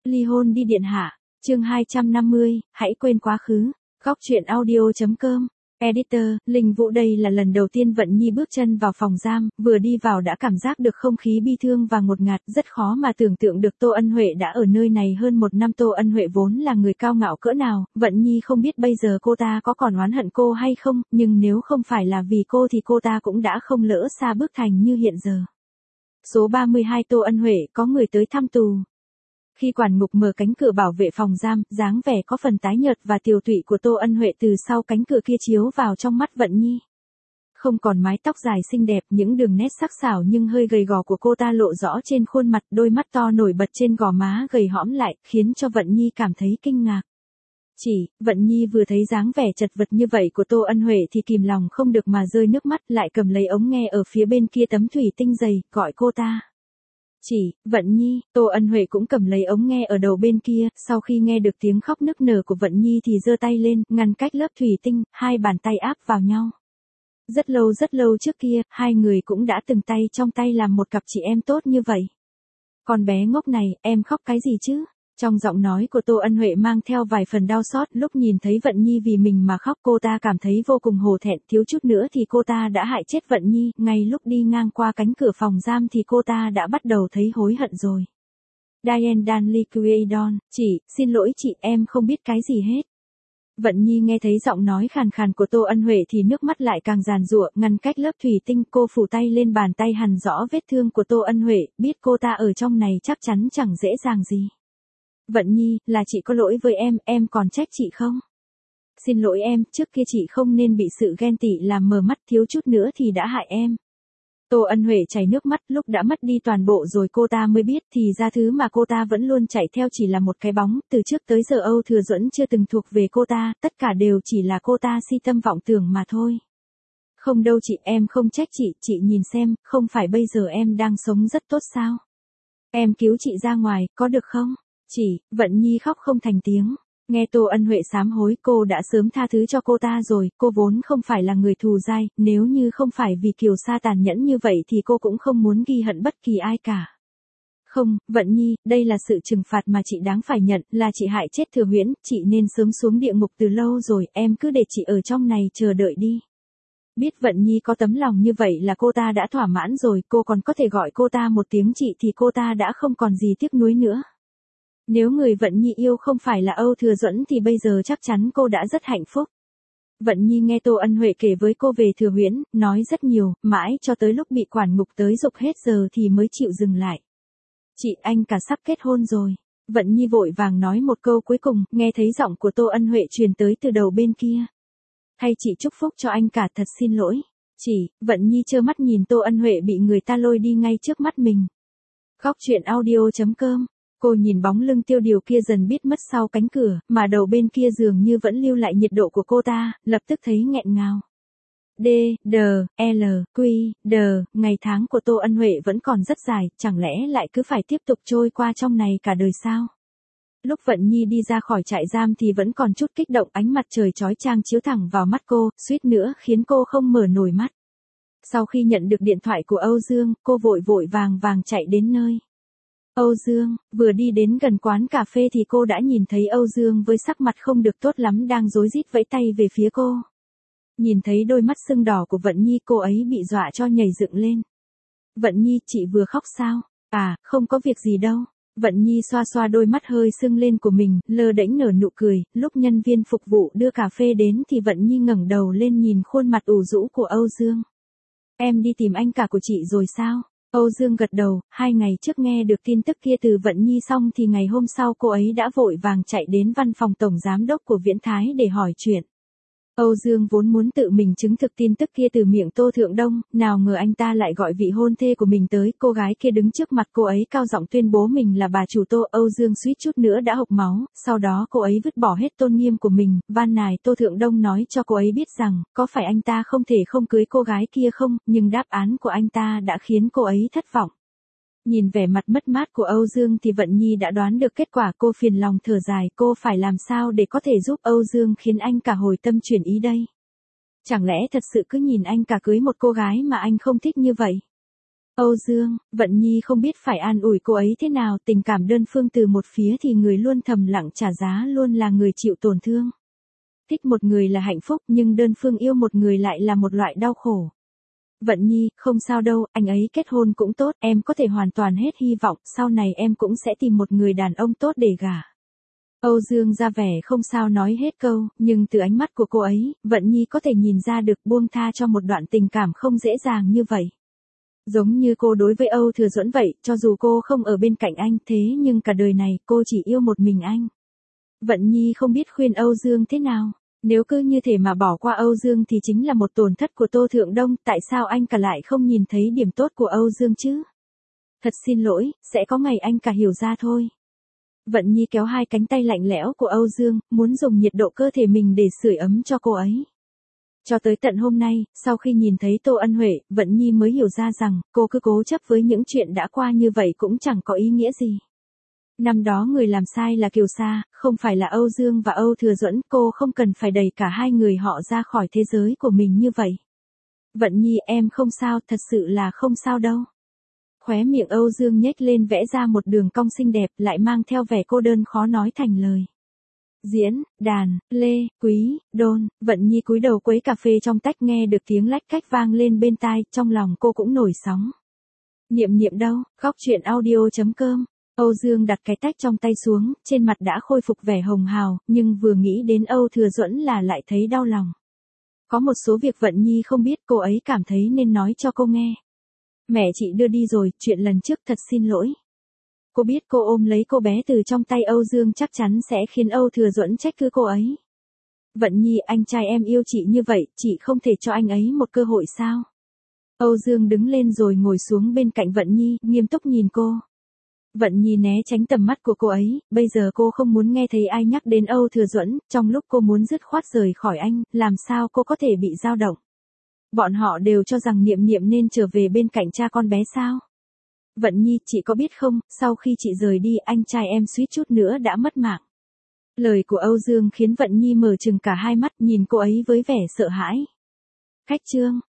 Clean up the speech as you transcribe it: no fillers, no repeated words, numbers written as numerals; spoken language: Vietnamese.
Ly hôn đi điện hạ. Chương 250, hãy quên quá khứ. Góc truyện audio.com. Editor, Linh Vũ đây là lần đầu tiên Vận Nhi bước chân vào phòng giam, vừa đi vào đã cảm giác được không khí bi thương và ngột ngạt, rất khó mà tưởng tượng được Tô Ân Huệ đã ở nơi này hơn một năm. Tô Ân Huệ vốn là người cao ngạo cỡ nào, Vận Nhi không biết bây giờ cô ta có còn oán hận cô hay không, nhưng nếu không phải là vì cô thì cô ta cũng đã không lỡ xa bước thành như hiện giờ. Số 32 Tô Ân Huệ, có người tới thăm tù. Khi quản ngục mở cánh cửa bảo vệ phòng giam, dáng vẻ có phần tái nhợt và tiều tụy của Tô Ân Huệ từ sau cánh cửa kia chiếu vào trong mắt Vận Nhi. Không còn mái tóc dài xinh đẹp, những đường nét sắc sảo nhưng hơi gầy gò của cô ta lộ rõ trên khuôn mặt, đôi mắt to nổi bật trên gò má gầy hõm lại, khiến cho Vận Nhi cảm thấy kinh ngạc. Vận Nhi vừa thấy dáng vẻ chật vật như vậy của Tô Ân Huệ thì kìm lòng không được mà rơi nước mắt, lại cầm lấy ống nghe ở phía bên kia tấm thủy tinh dày, gọi cô ta. Vận Nhi, Tô Ân Huệ cũng cầm lấy ống nghe ở đầu bên kia, sau khi nghe được tiếng khóc nức nở của Vận Nhi thì giơ tay lên, ngăn cách lớp thủy tinh, hai bàn tay áp vào nhau. Rất lâu trước kia, hai người cũng đã từng tay trong tay làm một cặp chị em tốt như vậy. Con bé ngốc này, em khóc cái gì chứ? Trong giọng nói của Tô Ân Huệ mang theo vài phần đau xót, lúc nhìn thấy Vận Nhi vì mình mà khóc cô ta cảm thấy vô cùng hổ thẹn, thiếu chút nữa thì cô ta đã hại chết Vận Nhi, ngay lúc đi ngang qua cánh cửa phòng giam thì cô ta đã bắt đầu thấy hối hận rồi. Diane Danley Quaidon, xin lỗi chị, em không biết cái gì hết. Vận Nhi nghe thấy giọng nói khàn khàn của Tô Ân Huệ thì nước mắt lại càng giàn giụa, ngăn cách lớp thủy tinh, cô phủ tay lên bàn tay hằn rõ vết thương của Tô Ân Huệ, biết cô ta ở trong này chắc chắn chẳng dễ dàng gì. Vận Nhi, là chị có lỗi với em còn trách chị không? Xin lỗi em, trước kia chị không nên bị sự ghen tị làm mờ mắt, thiếu chút nữa thì đã hại em. Tô Ân Huệ chảy nước mắt, lúc đã mất đi toàn bộ rồi cô ta mới biết thì ra thứ mà cô ta vẫn luôn chạy theo chỉ là một cái bóng, từ trước tới giờ Âu Thừa Duẫn chưa từng thuộc về cô ta, tất cả đều chỉ là cô ta si tâm vọng tưởng mà thôi. Không đâu chị, em không trách chị nhìn xem, không phải bây giờ em đang sống rất tốt sao? Em cứu chị ra ngoài, có được không? Vận Nhi khóc không thành tiếng. Nghe Tô Ân Huệ sám hối, cô đã sớm tha thứ cho cô ta rồi, cô vốn không phải là người thù dai, nếu như không phải vì Kiều Sa tàn nhẫn như vậy thì cô cũng không muốn ghi hận bất kỳ ai cả. Không, Vận Nhi, đây là sự trừng phạt mà chị đáng phải nhận, là chị hại chết Thừa Huyễn, chị nên sớm xuống địa ngục từ lâu rồi, em cứ để chị ở trong này chờ đợi đi. Biết Vận Nhi có tấm lòng như vậy là cô ta đã thỏa mãn rồi, cô còn có thể gọi cô ta một tiếng chị thì cô ta đã không còn gì tiếc nuối nữa. Nếu người Vận Nhi yêu không phải là Âu Thừa Duẫn thì bây giờ chắc chắn cô đã rất hạnh phúc. Vận Nhi nghe Tô Ân Huệ kể với cô về Thừa Huyễn, nói rất nhiều, mãi cho tới lúc bị quản ngục tới giục hết giờ thì mới chịu dừng lại. Anh cả sắp kết hôn rồi. Vận Nhi vội vàng nói một câu cuối cùng, nghe thấy giọng của Tô Ân Huệ truyền tới từ đầu bên kia. Thay chị chúc phúc cho anh cả, thật xin lỗi. Vận Nhi trơ mắt nhìn Tô Ân Huệ bị người ta lôi đi ngay trước mắt mình. Góc truyện audio.com. Cô nhìn bóng lưng tiêu điều kia dần biết mất sau cánh cửa, mà đầu bên kia dường như vẫn lưu lại nhiệt độ của cô ta, lập tức thấy nghẹn ngào. Ngày tháng của Tô Ân Huệ vẫn còn rất dài, chẳng lẽ lại cứ phải tiếp tục trôi qua trong này cả đời sao? Lúc Vận Nhi đi ra khỏi trại giam thì vẫn còn chút kích động, ánh mặt trời chói chang chiếu thẳng vào mắt cô, suýt nữa khiến cô không mở nổi mắt. Sau khi nhận được điện thoại của Âu Dương, cô vội vàng chạy đến nơi. Âu Dương, vừa đi đến gần quán cà phê thì cô đã nhìn thấy Âu Dương với sắc mặt không được tốt lắm đang rối rít vẫy tay về phía cô. Nhìn thấy đôi mắt sưng đỏ của Vận Nhi cô ấy bị dọa cho nhảy dựng lên. Vận Nhi, chị vừa khóc sao? Không có việc gì đâu. Vận Nhi xoa đôi mắt hơi sưng lên của mình, lơ đễnh nở nụ cười, lúc nhân viên phục vụ đưa cà phê đến thì Vận Nhi ngẩng đầu lên nhìn khuôn mặt ủ rũ của Âu Dương. Em đi tìm anh cả của chị rồi sao? Âu Dương gật đầu, 2 ngày trước nghe được tin tức kia từ Vận Nhi xong thì ngày hôm sau cô ấy đã vội vàng chạy đến văn phòng tổng giám đốc của Viễn Thái để hỏi chuyện. Âu Dương vốn muốn tự mình chứng thực tin tức kia từ miệng Tô Thượng Đông, nào ngờ anh ta lại gọi vị hôn thê của mình tới, cô gái kia đứng trước mặt cô ấy cao giọng tuyên bố mình là bà chủ Tô. Âu Dương suýt chút nữa đã hộc máu, sau đó cô ấy vứt bỏ hết tôn nghiêm của mình, van nài Tô Thượng Đông nói cho cô ấy biết rằng, có phải anh ta không thể không cưới cô gái kia không, nhưng đáp án của anh ta đã khiến cô ấy thất vọng. Nhìn vẻ mặt mất mát của Âu Dương thì Vận Nhi đã đoán được kết quả, cô phiền lòng thở dài, cô phải làm sao để có thể giúp Âu Dương khiến anh cả hồi tâm chuyển ý đây? Chẳng lẽ thật sự cứ nhìn anh cả cưới một cô gái mà anh không thích như vậy? Âu Dương, Vận Nhi không biết phải an ủi cô ấy thế nào, tình cảm đơn phương từ một phía thì người luôn thầm lặng trả giá luôn là người chịu tổn thương. Thích một người là hạnh phúc nhưng đơn phương yêu một người lại là một loại đau khổ. Vận Nhi, không sao đâu, anh ấy kết hôn cũng tốt, em có thể hoàn toàn hết hy vọng, sau này em cũng sẽ tìm một người đàn ông tốt để gả. Âu Dương ra vẻ không sao nói hết câu, nhưng từ ánh mắt của cô ấy, Vận Nhi có thể nhìn ra được buông tha cho một đoạn tình cảm không dễ dàng như vậy. Giống như cô đối với Âu Thừa Duẫn vậy, cho dù cô không ở bên cạnh anh thế nhưng cả đời này cô chỉ yêu một mình anh. Vận Nhi không biết khuyên Âu Dương thế nào. Nếu cứ như thể mà bỏ qua Âu Dương thì chính là một tổn thất của Tô Thượng Đông, tại sao anh cả lại không nhìn thấy điểm tốt của Âu Dương chứ? Thật xin lỗi, sẽ có ngày anh cả hiểu ra thôi. Vận Nhi kéo hai cánh tay lạnh lẽo của Âu Dương, muốn dùng nhiệt độ cơ thể mình để sưởi ấm cho cô ấy. Cho tới tận hôm nay, sau khi nhìn thấy Tô Ân Huệ, Vận Nhi mới hiểu ra rằng, cô cứ cố chấp với những chuyện đã qua như vậy cũng chẳng có ý nghĩa gì. Năm đó người làm sai là Kiều Sa, không phải là Âu Dương và Âu Thừa Duẫn, cô không cần phải đẩy cả hai người họ ra khỏi thế giới của mình như vậy. Vận Nhi em không sao, thật sự là không sao đâu. Khóe miệng Âu Dương nhếch lên vẽ ra một đường cong xinh đẹp lại mang theo vẻ cô đơn khó nói thành lời. Diễn, đàn, lê, quý, đôn, Vận Nhi cúi đầu quấy cà phê trong tách nghe được tiếng lách cách vang lên bên tai, trong lòng cô cũng nổi sóng. Niệm niệm đâu, góc truyện audio.com. Âu Dương đặt cái tách trong tay xuống, trên mặt đã khôi phục vẻ hồng hào, nhưng vừa nghĩ đến Âu Thừa Duẫn là lại thấy đau lòng. Có một số việc Vận Nhi không biết cô ấy cảm thấy nên nói cho cô nghe. Mẹ chị đưa đi rồi, chuyện lần trước thật xin lỗi. Cô biết cô ôm lấy cô bé từ trong tay Âu Dương chắc chắn sẽ khiến Âu Thừa Duẫn trách cứ cô ấy. Vận Nhi, anh trai em yêu chị như vậy, chị không thể cho anh ấy một cơ hội sao? Âu Dương đứng lên rồi ngồi xuống bên cạnh Vận Nhi, nghiêm túc nhìn cô. Vận Nhi né tránh tầm mắt của cô ấy, bây giờ cô không muốn nghe thấy ai nhắc đến Âu Thừa Duẫn, trong lúc cô muốn dứt khoát rời khỏi anh, làm sao cô có thể bị dao động? Bọn họ đều cho rằng Niệm Niệm nên trở về bên cạnh cha con bé sao? Vận Nhi, chị có biết không, sau khi chị rời đi anh trai em suýt chút nữa đã mất mạng. Lời của Âu Dương khiến Vận Nhi mở trừng cả hai mắt nhìn cô ấy với vẻ sợ hãi. Khách trương,